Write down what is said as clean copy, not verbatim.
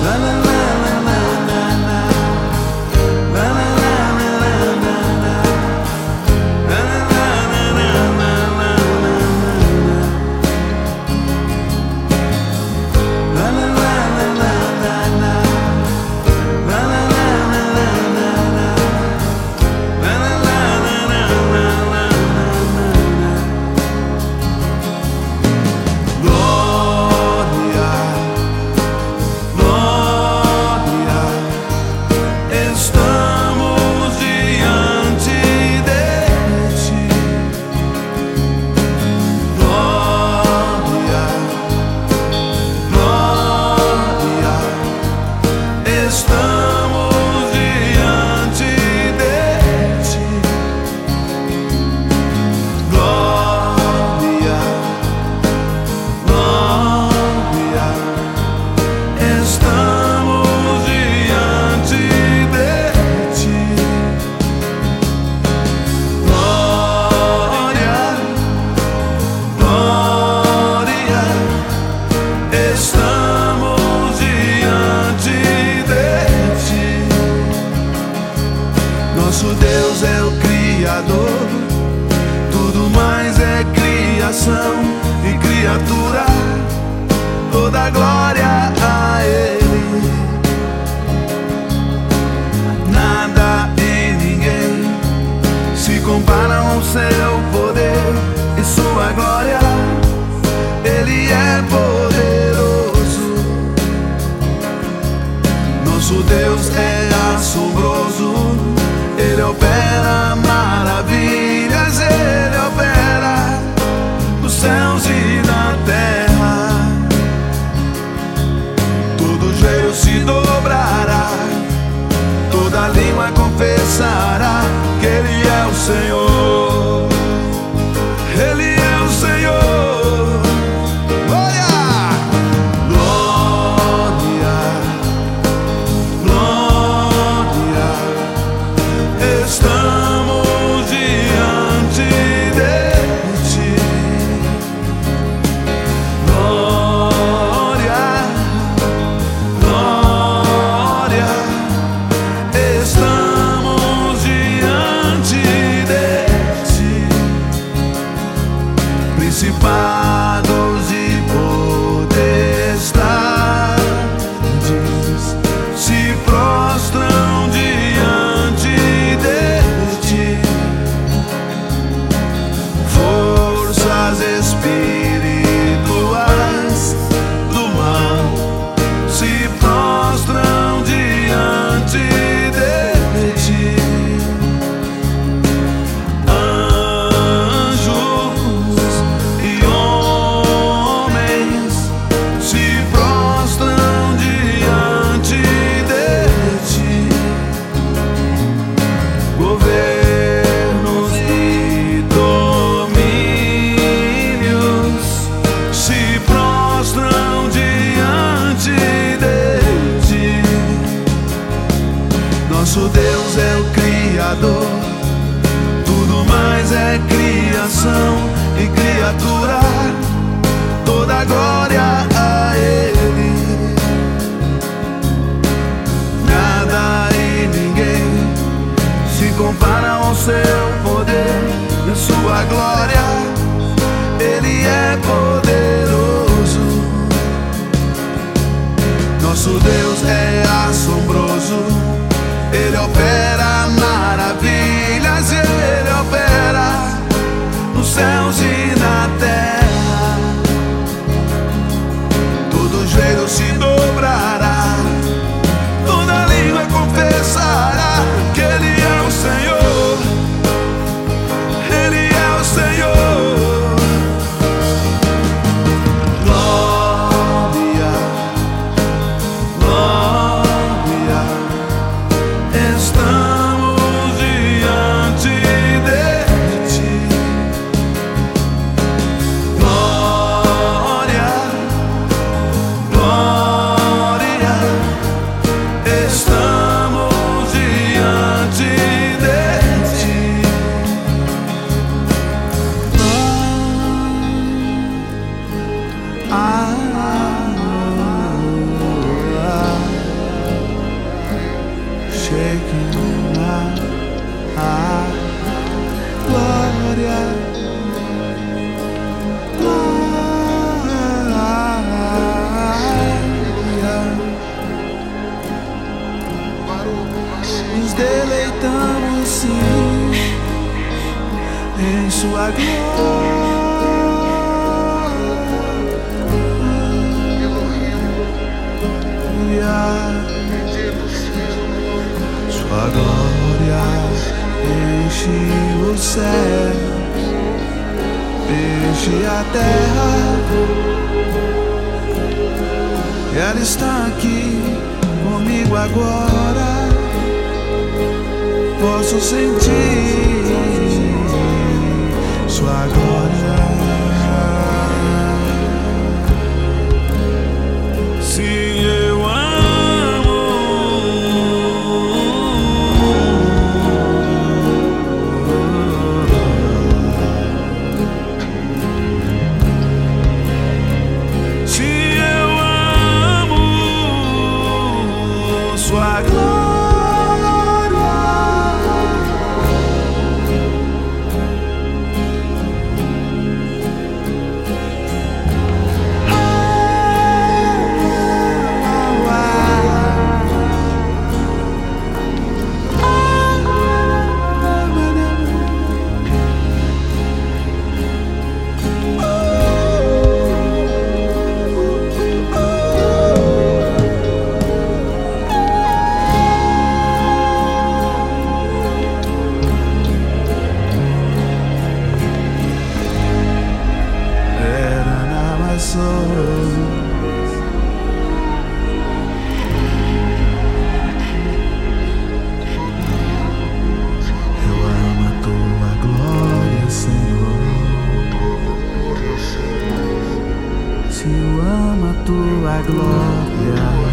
Nosso Deus é o Criador, tudo mais é criação e criatura, toda glória a Ele. Nada e ninguém se comparam ao seu poder e sua glória. Ele é poderoso. Nosso Deus é assombroso. Ele opera maravilhas, Ele opera nos céus e na terra. Todo joelho se dobrará, toda língua confessará que Ele é o Senhor. Ele é o Senhor. Estamos diante de Ti, glória, glória. Estamos diante de Ti, principados e potestades se prostram diante de Ti, forças espirituais do mal se prostram diante de Ti, anjos e homens se prostram diante de Ti, governos e domínios se prostram diante de Ti. Nosso Deus é o Criador, tudo mais é criação e criatura, toda glória a Ele. Nada e ninguém se compara ao seu poder e sua glória. Ele é poderoso. Nosso Deus é assombroso. Ele opera maravilhas, Ele opera nos céus e na terra. Todo joelho se dobrará, toda língua confessará que Ele é o Senhor. Ele é o Senhor. Glória, glória. sua glória, sua glória enche o céu, enche a terra, e ela está aqui comigo agora. Posso sentir sua glória. Se eu amo, se eu amo sua glória. Eu amo a tua glória, Senhor. Se eu amo a tua glória.